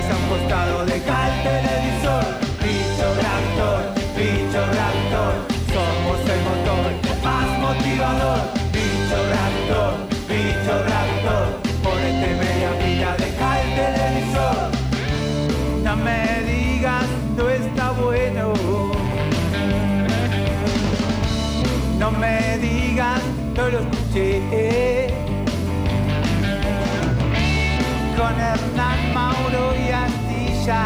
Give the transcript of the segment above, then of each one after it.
casa a un costado, deja el televisor. Bicho reactor, somos el motor más motivador. Bicho reactor, ponete media pila, deja el televisor. No me digas, no está bueno. No me digas, no lo escuché. Con Hernán, Mauro y Astilla.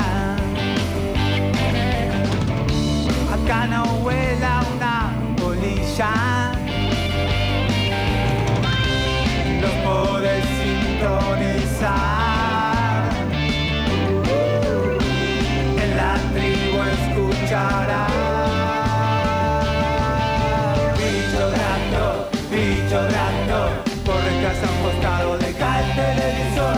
Acá no vuela una polilla. Los podés sintonizar. En la tribu escucharás. Bicho reactor, corre casa a un costado, deja el televisor.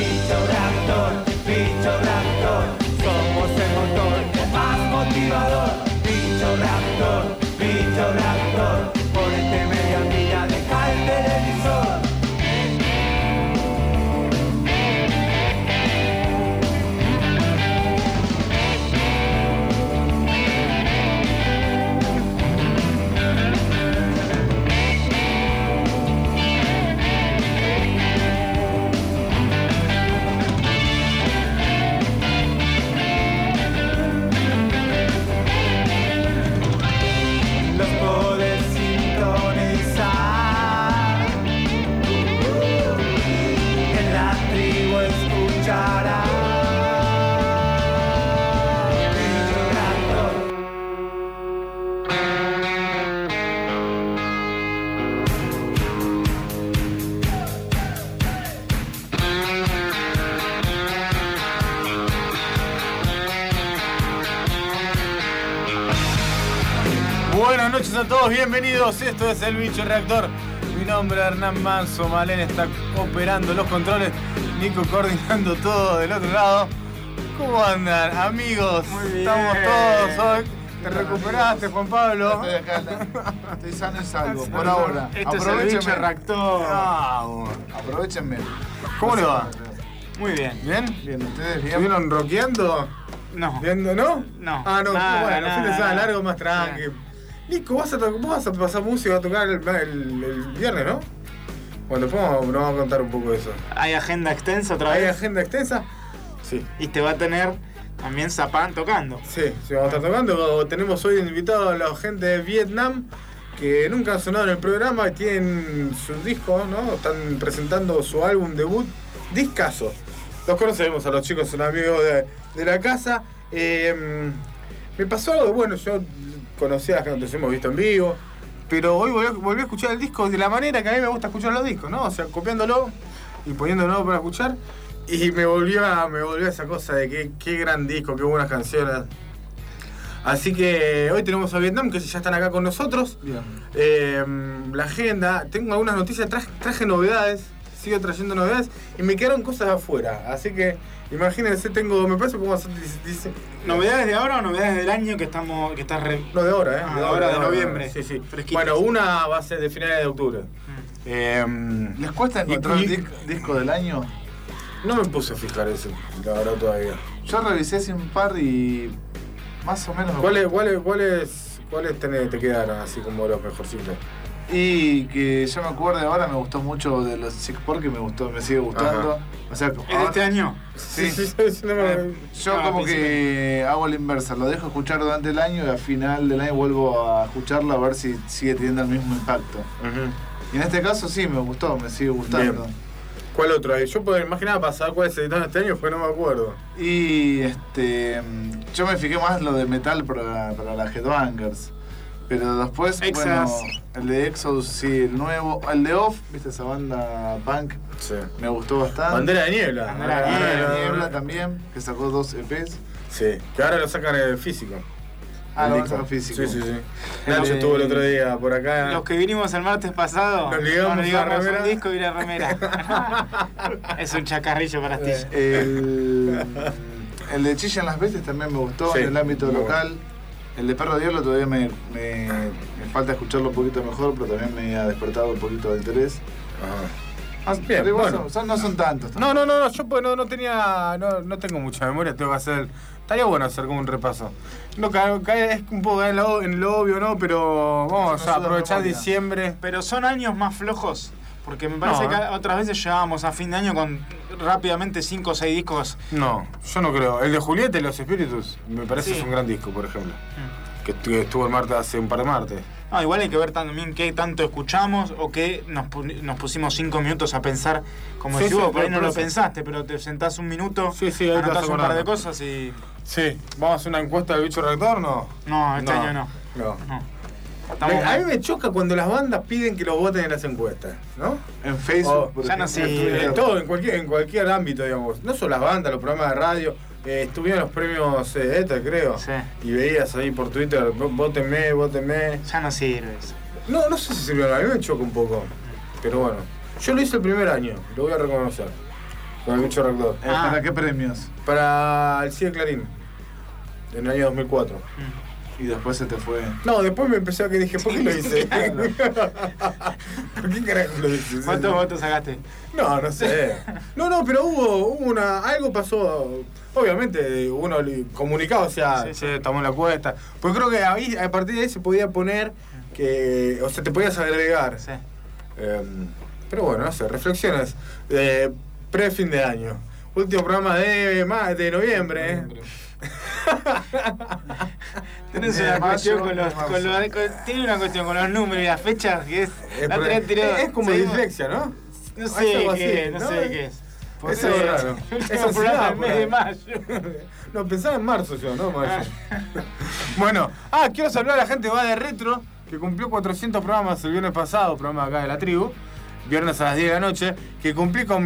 Bicho reactor, somos el motor más motivador. Bicho reactor, ponete media pila, deja el televisor. Buenas noches a todos, bienvenidos. Esto es El Bicho Reactor. Mi nombre es Hernán Manso, Malén está operando los controles, Nico coordinando todo del otro lado. ¿Cómo andan, amigos? Muy bien. Estamos todos hoy. ¿Te recuperaste, Juan Pablo? Estoy acá, estoy sano y salvo, por ahora. Esto es El Bicho Reactor. Aprovechenme. ¿Cómo le va? Muy bien. ¿Bien? Bien, ¿ustedes bien? ¿Estuvieron rockeando? No. ¿Viendo, no? No. Ah, no, Nada, bueno, nada, fin de semana nada. largo, más tranqui. Nico, vos vas a pasar música, a tocar el viernes, ¿no? Bueno, después nos vamos a contar un poco de eso. ¿Hay agenda extensa otra ¿Hay vez? agenda extensa? Sí. Y te va a tener también Zapán tocando. Sí, vamos a estar tocando. Tenemos hoy invitado a la gente de Vietnam que nunca han sonado en el programa y tienen su disco, ¿no? Están presentando su álbum debut, discazo. Los conocemos a los chicos, son amigos de la casa. Me pasó algo, bueno, yo conocía a la gente, nos hemos visto en vivo, pero hoy volví a escuchar el disco de la manera que a mí me gusta escuchar los discos, ¿no? O sea, copiándolo y poniéndolo para escuchar. Y me volvió esa cosa de qué gran disco, qué buenas canciones. Así que hoy tenemos a Vietnam, que ya están acá con nosotros. Bien. La agenda, tengo algunas noticias, traje novedades, sigo trayendo novedades y me quedaron cosas afuera. Así que imagínense, me parece que vamos a hacer... ¿Novedades de ahora o novedades del año que estás No, de ahora, de ahora, de noviembre. Sí. Fresquitas. Bueno, una va a ser de finales de octubre. ¿Les cuesta encontrar el disco del año? No me puse a fijar eso, la verdad, todavía. Yo revisé hace un par y más o menos... ¿Cuáles te quedaron así como los mejorcitos? Y que yo me acuerdo ahora, me gustó mucho de los Sick Porky, me sigue gustando. Ajá. O sea, ¿Es de este año? Sí. Yo Ah, como que hago la inversa, lo dejo escuchar durante el año y al final del año vuelvo a escucharlo a ver si sigue teniendo el mismo impacto. Y en este caso sí, me sigue gustando. Bien. ¿Cuál otro hay? Yo puedo imaginar pasar cuál se editaron este año, porque no me acuerdo. Y yo me fijé más lo de metal para las Headbangers. Pero después, Exas. bueno, el de Exodus, sí, el nuevo. El de Off, ¿viste esa banda punk? Sí. Me gustó bastante. Bandera de Niebla. Bandera de Bandera de Niebla también, que sacó 2 EPs. Sí, que ahora lo sacan en físico. Ah, El lo disco. sacan físico. Sí. Nacho estuvo el otro día por acá. Los que vinimos el martes pasado, Nos ligamos la remera. un disco y la remera. Es un chacarrillo para ti. El de Chillan las Bestias también me gustó Sí, en el ámbito muy local. El de Perro Diablo todavía me falta escucharlo un poquito mejor, pero también me ha despertado un poquito de interés. Bien, Pero igual bueno. no son tantos. No, yo pues no tengo mucha memoria, tengo que hacer. Estaría bueno hacer como un repaso. No, cae es un poco en lo obvio, ¿no? Pero vamos No a suda aprovechar memoria. diciembre. Pero son años más flojos. Porque me parece No, que otras veces llegábamos a fin de año con rápidamente 5 o 6 discos. No, yo no creo. El de Julieta y los Espíritus, me parece Sí. es un gran disco, por ejemplo. Que estuvo el martes hace un par de martes. No, igual hay que ver también qué tanto escuchamos o qué nos pusimos 5 minutos a pensar. Como Sí, si sí, por ahí no por lo eso. pensaste, pero te sentás un minuto, Sí, ahí te anotás vas un par de acordando. cosas y... Sí, ¿vamos a hacer una encuesta del bicho reactor? No. No, este año no. No. Estamos A mí mal. me choca cuando las bandas piden que los voten en las encuestas, ¿no? En Facebook, Oh, por ya no ejemplo, sé, en Twitter. En todo, en cualquier ámbito, digamos. No solo las bandas, los programas de radio. Estuvieron los premios ETA, creo. Sí. Y veías ahí por Twitter, vótenme. Ya no sirve eso. No sé si sirvió, a mí me choca un poco. Pero bueno. Yo lo hice el primer año, lo voy a reconocer. Con el bicho reactor. ¿Para qué premios? Para el CIE Clarín. En el año 2004. Y después se te fue. No, después me empecé a que dije, ¿por qué lo hice? Claro. ¿Por qué carajo lo hice? ¿Cuántos votos sacaste? No sé. No, pero hubo algo pasó. Obviamente, uno comunicado, o sea, Sí, sí. che, estamos en la cuesta. Pues creo que ahí, a partir de ahí se podía poner que. O sea, te podías agregar. Sí. Pero bueno, no sé, reflexiones. Pre-fin de año. Último programa de noviembre. Tenés De una mayo, cuestión con de los, marzo. tiene una cuestión con los números y las fechas que es. la otra vez tiró- Es como seguimos- dislexia, ¿no? No Es sé algo qué, así, no ¿no? sé qué es. Eso es raro. Es Es programa ansiedad, del mes de mayo. No, pensaba en marzo yo, ¿no? Mayo. Bueno, quiero saludar a la gente de Va de Retro, que cumplió 400 programas el viernes pasado, programa acá de la tribu, viernes a las 10 de la noche, que cumplí con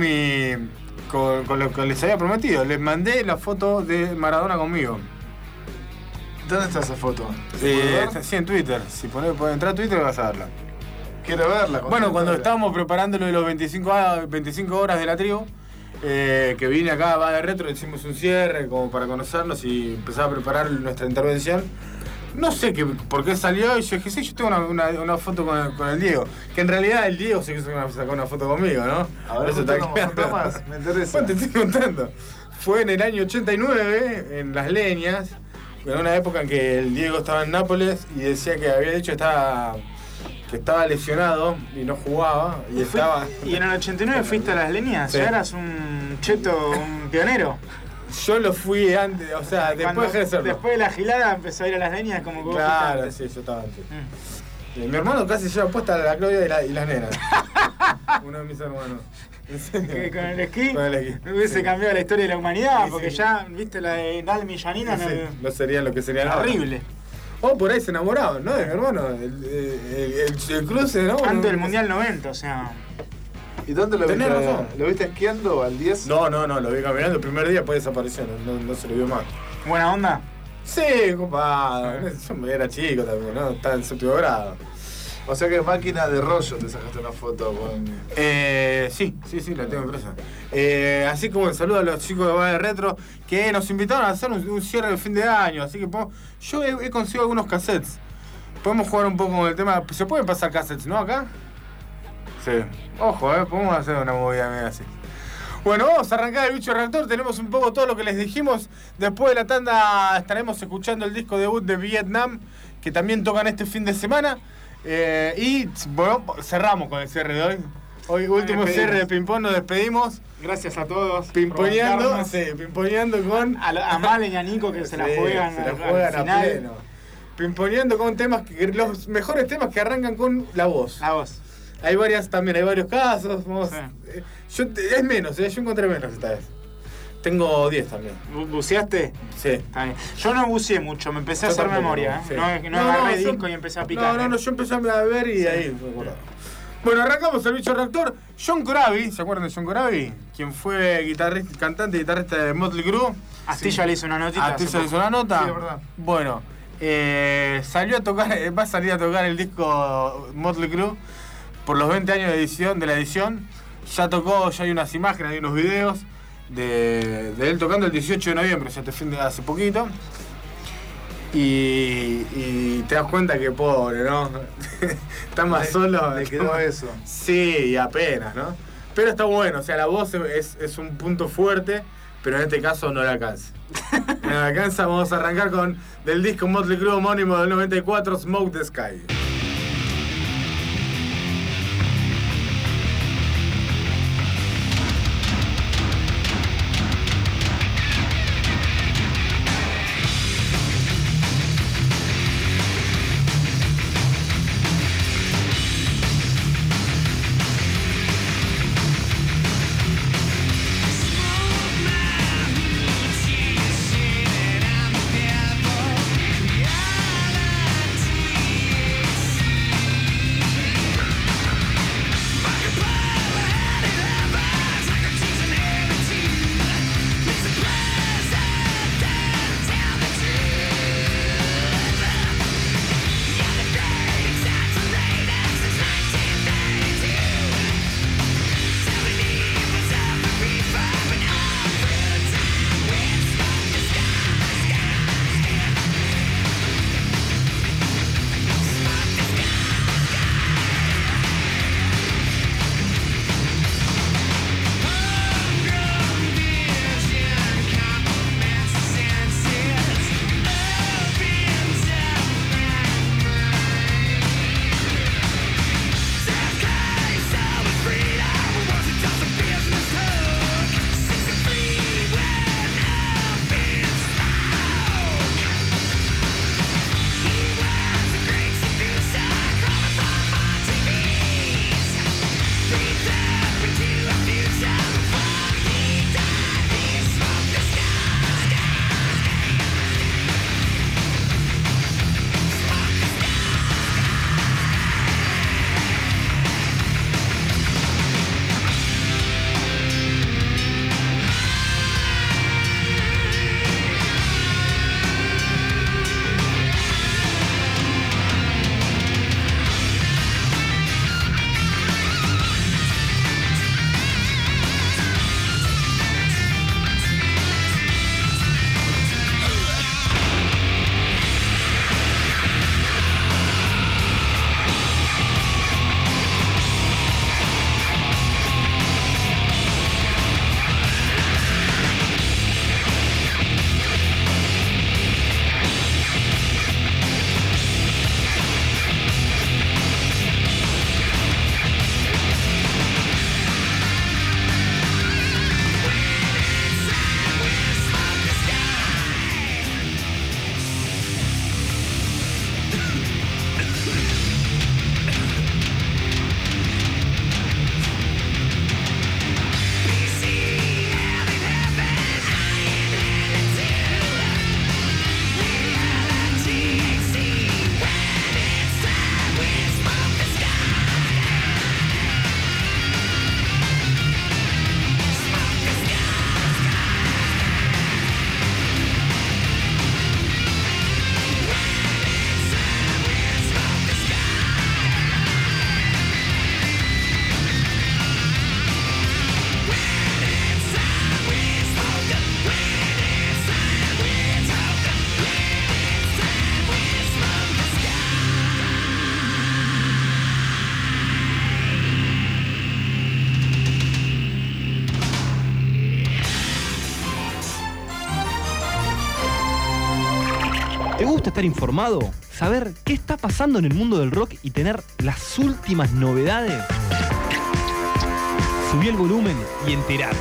lo que les había prometido. Les mandé la foto de Maradona conmigo. ¿Dónde está esa foto? ¿Se puede ver? Sí, en Twitter. Si podés entrar a Twitter vas a verla. Quiero verla. Bueno, cuando contame. estábamos preparando lo de los 25 horas de la tribu, que vine acá a Va de Retro, hicimos un cierre como para conocernos y empezar a preparar nuestra intervención. No sé por qué salió y yo dije, sí, yo tengo una foto con el Diego. Que en realidad el Diego se quiso sacar una foto conmigo, ¿no? A ver, Eso está contá claro. más, me interesa. Bueno, te estoy contando. Fue en el año 89, en Las Leñas, en una época en que el Diego estaba en Nápoles y decía que había dicho que estaba lesionado y no jugaba y estaba. ¿Y en el 89 fuiste a las leñas? Sí. ¿Ya eras un cheto, un pionero? Yo lo fui antes, o sea, después de serlo. Después de la gilada empezó a ir a las leñas como que vos Claro, fuiste sí, yo estaba antes. antes. Mi hermano casi lleva puesta la Claudia y las nenas. Uno de mis hermanos. ¿En serio? Que con el esquí Con el esquí. no hubiese Sí. cambiado la historia de la humanidad, Sí, porque sí. ya, viste, la de Dalmi y Janina, Sí, no serían lo que serían ahora. horrible. O por ahí se enamoraban, ¿no? De mi hermano. El cruce, ¿no? Antes del Mundial 90, o sea... ¿Y dónde lo Tenés viste? razón. ¿Lo viste esquiando al 10? No, lo vi caminando el primer día, después desapareció, no se lo vio más. ¿Buena onda? Sí, compadre. Yo era chico también, ¿no? Estaba en séptimo grado. O sea que máquina de rollo te sacaste una foto con... Sí, la tengo impresa. Así como el saludo a los chicos de Va de Retro que nos invitaron a hacer un cierre de fin de año. Así que yo he conseguido algunos cassettes. Podemos jugar un poco con el tema. ¿Se pueden pasar cassettes, no? Acá. Sí. Ojo, podemos hacer una movida media así. Bueno, vamos a arrancar el bicho reactor. Tenemos un poco todo lo que les dijimos. Después de la tanda estaremos escuchando el disco debut de Vietnam, que también tocan este fin de semana. Y bueno, cerramos con el cierre de hoy. Hoy último despedimos. cierre de ping-pong, nos despedimos. Gracias a todos. por Pimponeando, bancarnos. sí, pimponeando con. A Malen y a Nico que se la Sí, juegan, se la al juegan a final. pleno. Pimponeando con temas los mejores temas que arrancan con la voz. La voz. Hay varios casos. Sí. Es menos, yo encontré menos esta vez. Tengo 10 también. ¿Buceaste? Sí. Está bien. Yo no buceé mucho, me empecé a Yo hacer tampoco, memoria. sí. No agarré yo- disco y empecé a picar. No, yo empecé a ver y ahí me acordaba. Bueno, arrancamos el bicho reactor. John Corabi, ¿se acuerdan de John Corabi? Quien fue cantante y guitarrista de Motley Crue. Astilla le hizo una notita. ¿A ti hace se le hizo poco. la nota? Sí, es verdad. Bueno, va a salir a tocar el disco Motley Crue por los 20 años de la edición. Ya hay unas imágenes, hay unos videos de él tocando el 18 de noviembre, o sea, hace poquito. Y te das cuenta que pobre, ¿no? Está más solo. Le quedó eso. Sí, y apenas, ¿no? Pero está bueno, o sea, la voz es un punto fuerte, pero en este caso no le alcanza. No le alcanza, vamos a arrancar con del disco Motley Crue homónimo del 94, Smoke the Sky. ¿Te gusta estar informado? ¿Saber qué está pasando en el mundo del rock y tener las últimas novedades? Subí el volumen y entérate.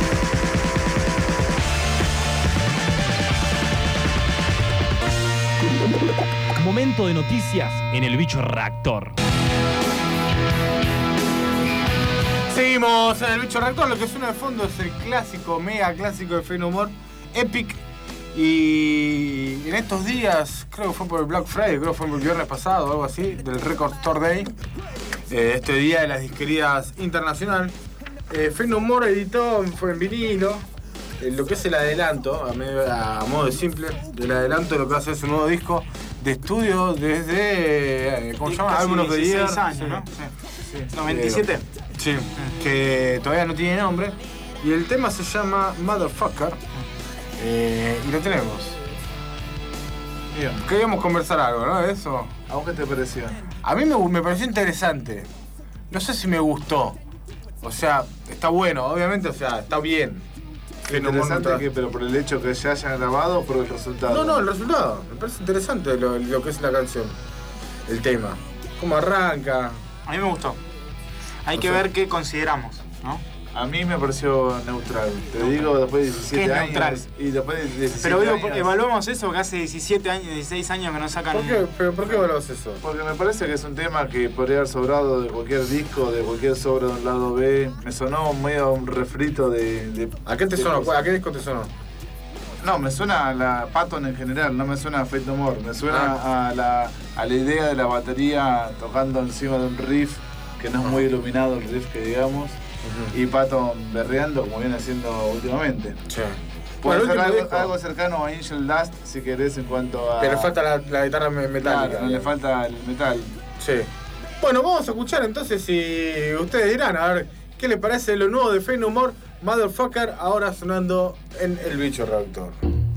Momento de noticias en el Bicho Reactor. Seguimos en el Bicho Reactor. Lo que suena de fondo es el clásico, mega clásico de Faith No More, Epic. Y en estos días, creo que fue por el Black Friday, creo que fue por el viernes pasado o algo así, del Record Store Day, este día de las disquerías internacional, Faith No More editó, fue en vinilo, lo que es el adelanto, a modo de simple, el adelanto de lo que va a ser su nuevo disco de estudio desde, ¿cómo se llama? Álbum of the Year. 16 años, ¿no? Sí. Sí. 97. Sí, que todavía no tiene nombre. Y el tema se llama Motherfucker. Y lo tenemos. Bien. Queríamos conversar algo, ¿no? De eso. ¿A vos qué te pareció? A mí me pareció interesante. No sé si me gustó. O sea, está bueno, obviamente, o sea, está bien. Interesante pero por el hecho que ya hayan grabado o por el resultado. No, el resultado. Me parece interesante lo que es la canción. El tema. Cómo arranca. A mí me gustó. Hay que ver qué consideramos, ¿no? A mí me pareció neutral. Te digo, después de 17 ¿Qué es años. neutral? Y después de 17 Pero digo, años, evaluamos eso, que hace 17 años, 16 años que no sacan... ¿Por qué evaluas eso? Porque me parece que es un tema que podría haber sobrado de cualquier disco, de cualquier sobre de un lado B. Me sonó medio un refrito de ¿A qué te sonó? ¿A qué disco te sonó? No, me suena a la Patton en general, no me suena a Fate No More. Me suena a la idea de la batería tocando encima de un riff que no es muy iluminado, el riff que digamos. Y Patton berreando como viene haciendo últimamente. Sí. Puede ser algo cercano a Angel Dust si querés en cuanto a... Pero le falta la guitarra metálica. Claro, le falta el metal. Sí. Bueno, vamos a escuchar entonces y ustedes dirán, a ver, ¿qué les parece lo nuevo de Fate No More, Motherfucker, ahora sonando en El Bicho Reactor?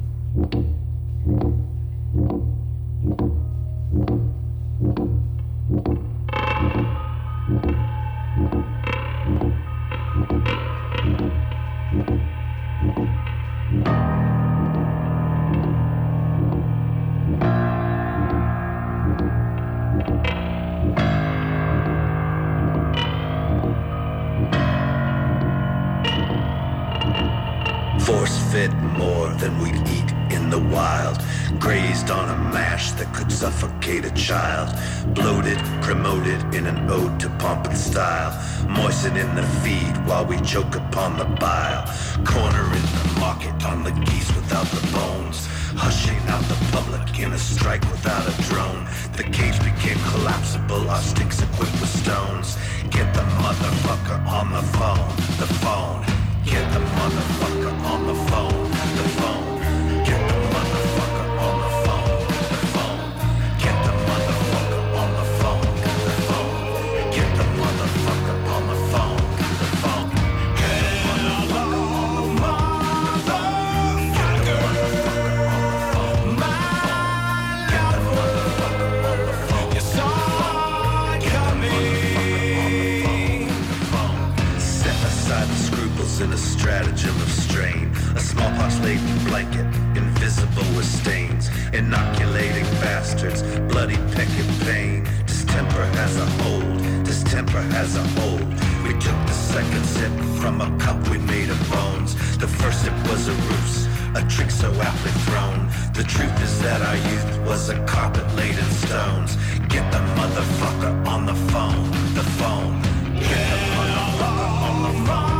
Force-fed more than we'd eat in the wild. Grazed on a mash that could suffocate a child. Bloated, promoted in an ode to pomp and style. Moistening the feed while we choke upon the bile. Cornering the market on the geese without the bones. Hushing out the public in a strike without a drone. The cage became collapsible, our sticks equipped with stones. Get the motherfucker on the phone, the phone. Get the motherfucker on the phone, the phone. Get the motherfucker on the phone, the phone. Get the motherfucker on the phone, the phone. Get the motherfucker on the phone, the phone. Get the motherfucker on the phone, the phone. Get the motherfucker on the phone, the phone. Get the motherfucker on the phone. You saw it coming. Set aside the scruples in a stratagem of strain. A smallpox-laden blanket, invisible with stains. Inoculating bastards, bloody peck and pain. Distemper has a hold, distemper has a hold. We took the second sip from a cup we made of bones. The first sip was a ruse, a trick so aptly thrown. The truth is that our youth was a carpet laid in stones. Get the motherfucker on the phone, the phone. Get the motherfucker on the phone.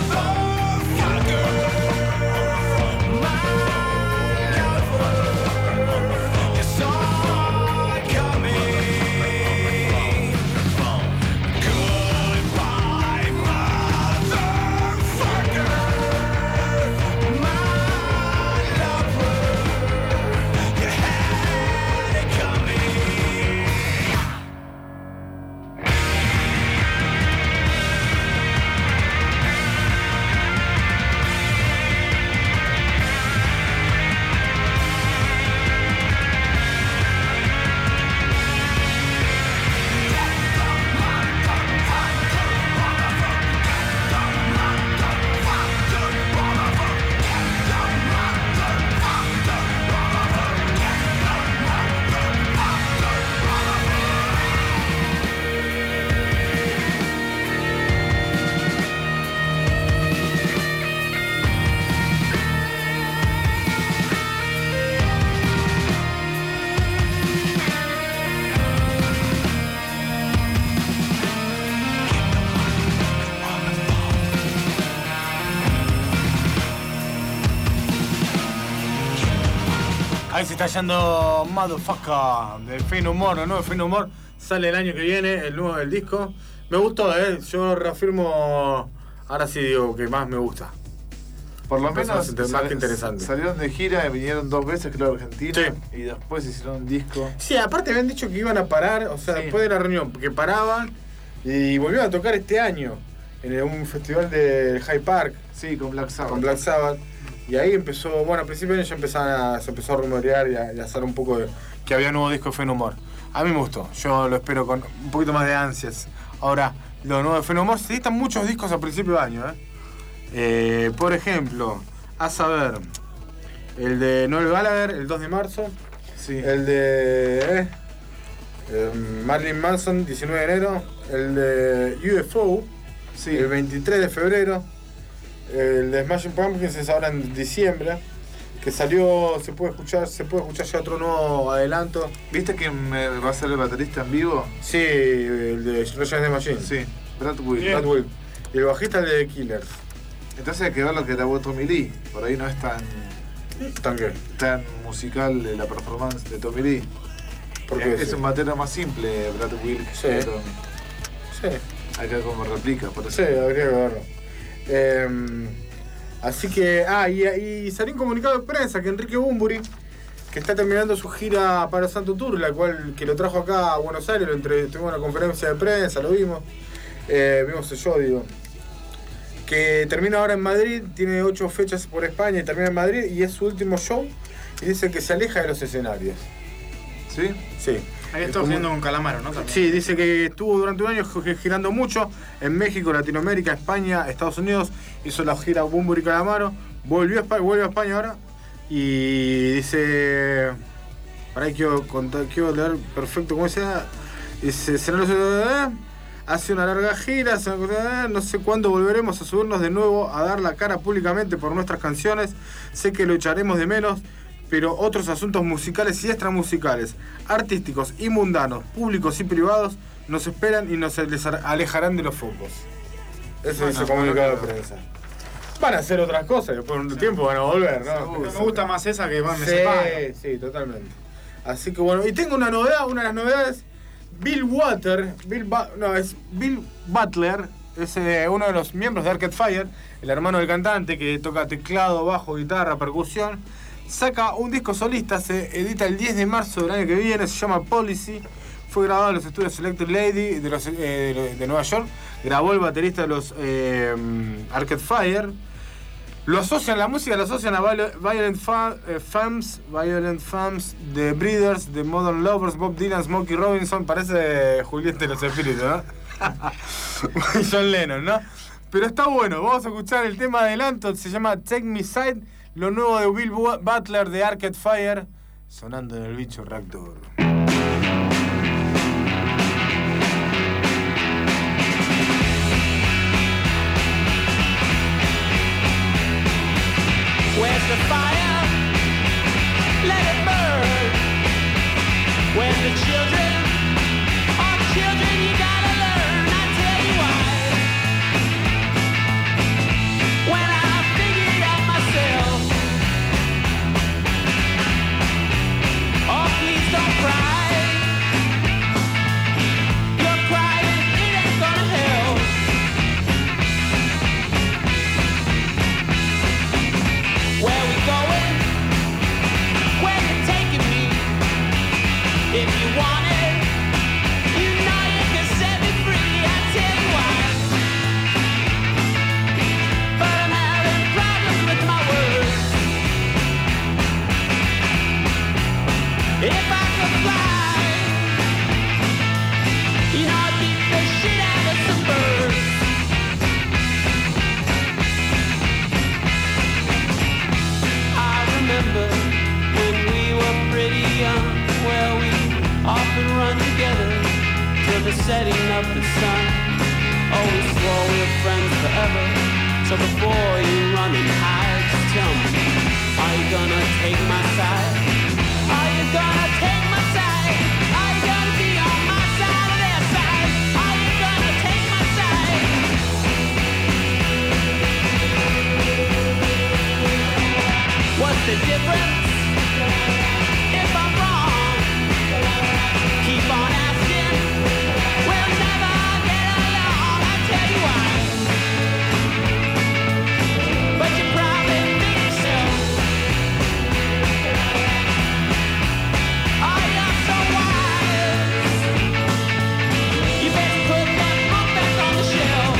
Ahí se está yendo Motherfucker de Fate No More, ¿no? Fate No More sale el año que viene, el nuevo del disco. Me gustó, yo reafirmo, ahora sí digo que más me gusta. Por lo menos más que interesante. Salieron de gira y vinieron 2 veces, creo, a Argentina. Sí. Y después hicieron un disco. Sí, aparte habían dicho que iban a parar, o sea, Sí. después de la reunión, que paraban y volvieron a tocar este año en un festival de Hyde Park Sí, con Black Sabbath. con Black Sabbath. Y ahí empezó, bueno, al principio ya se empezó a rumorear y a hacer un poco de que había un nuevo disco de Fate No More. A mí me gustó, yo lo espero con un poquito más de ansias. Ahora, lo nuevo de Fenomore. Se editan muchos discos a principio de año, por ejemplo, a saber, el de Noel Gallagher, el 2 de marzo. Sí. El de Marilyn Manson, 19 de enero. El de UFO, Sí. el 23 de febrero. El de Smashing Pumpkins es ahora en diciembre. Que salió, se puede escuchar ya otro nuevo adelanto. ¿Viste quién va a ser el baterista en vivo? Sí, el de Rage Against the Machine. Sí, Brad Will. Brad Will. Y el bajista el de The Killers. Entonces hay que ver lo que grabó Tommy Lee. Por ahí no es También. tan musical la performance de Tommy Lee. Porque Es un batero más simple, Brad Will, que Sí. Tommy. Sí, Acá como replica, por eso. sí, habría que verlo. Así que, y salió un comunicado de prensa que Enrique Bunbury, que está terminando su gira para Santo Tour, la cual que lo trajo acá a Buenos Aires, tuvimos una conferencia de prensa, lo vimos el show, digo, que termina ahora en Madrid, tiene 8 fechas por España y termina en Madrid, y es su último show, y dice que se aleja de los escenarios. ¿Sí? Sí. Ahí está haciendo con Calamaro, ¿no? También. Sí, dice que estuvo durante un año girando mucho en México, Latinoamérica, España, Estados Unidos. Hizo la gira Bunbury Calamaro, vuelve a España ahora y dice... Para ahí quiero leer perfecto cómo sea. Dice, hace una larga gira, no sé cuándo volveremos a subirnos de nuevo a dar la cara públicamente por nuestras canciones. Sé que lo echaremos de menos, pero otros asuntos musicales y extramusicales, artísticos y mundanos, públicos y privados, nos esperan y nos les alejarán de los focos. Eso dice el comunicado de prensa. Van a hacer otras cosas, después de un tiempo van a volver, ¿no? Me gusta más esa que me Sí, separa. sí, totalmente. Así que bueno, y tengo una novedad, una de las novedades, Bill Butler, es uno de los miembros de Arcade Fire, el hermano del cantante que toca teclado, bajo, guitarra, percusión. Saca un disco solista, se edita el 10 de marzo del año que viene, se llama Policy. Fue grabado en los estudios Selected Lady de Nueva York. Grabó el baterista de los Arcade Fire. La música lo asocian a Violent Femmes, The Breeders, The Modern Lovers, Bob Dylan, Smokey Robinson. Parece Julián de los Espíritus, ¿no? Y John Lennon, ¿no? Pero está bueno, vamos a escuchar el tema de adelanto, se llama Take Me Side. Lo nuevo de Bill Butler de Arcade Fire, sonando en el bicho reactor. Where's the fire? Let it burn. Where's the children? Oh, children, you gotta learn. I tell you why. When I figured out myself, oh, please don't cry. You're crying, it ain't gonna help. Where we going? Where you taking me? If you want it, you know you can set me free. I tell you why. But I'm having problems with my words. If I could fly, you know I'd beat the shit out of some birds. Remember when we were pretty young, well, we often run together till the setting of the sun. Oh, we swore we were friends forever. So before you run and hide, just tell me, are you gonna take my side? Are you gonna take my side? Are you gonna be on my side or their side? Are you gonna take my side? What's the difference if I'm wrong? Keep on asking, we'll never get along. I tell you why. But you probably think yourself, oh, you're so wise. You better put that book back on the shelf.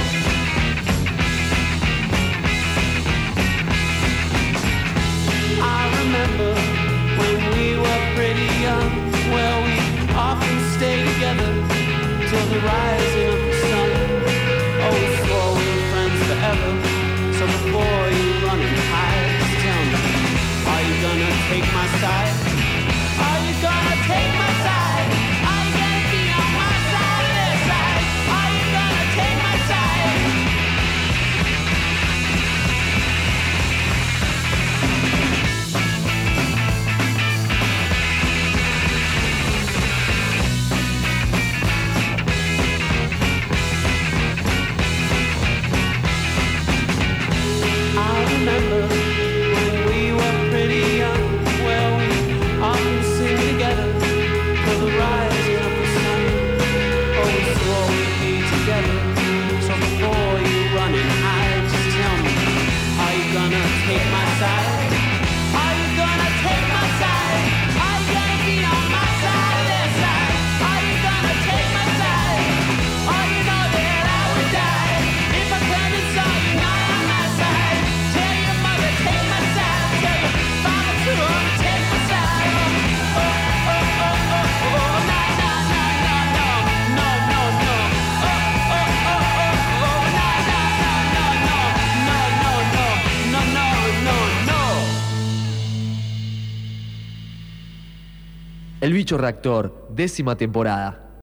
I remember when we were pretty young. Well, we often stayed together till the rising of the sun. gonna take my side? Are you gonna take my side? Are you gonna be on my side or their side? Are you gonna take my side? I remember when we were pretty young, well, we often sing together for the rising of the sun. Oh, we swore we'd be together. So before you run and hide, just tell me, are you gonna take my side? Are you gonna take my side? Are you gonna be on my side or their side? Are you gonna take my side? Oh, you know that I would die if I turned and saw you not on my side. Tell your mother, take my side. Tell your father too, take my side. Oh, oh, oh, oh, oh, oh, no, no, no, no, no, no, no, no. Oh, oh, oh, oh, oh, no, no, no, no, no, no, no, no, no, no. El Bicho Reactor, 10ª temporada.